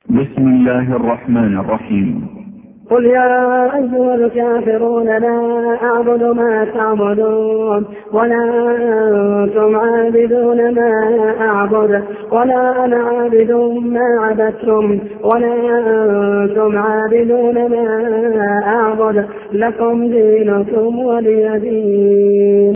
بسم الله الرحمن الرحيم. قل يا أيها الكافرون لا أعبد ما تعبدون ولا أنتم عابدون ما أعبد ولا أنا عابد ما عبدتم ولا أنتم عابدون ما أعبد لكم دينكم ولي دين.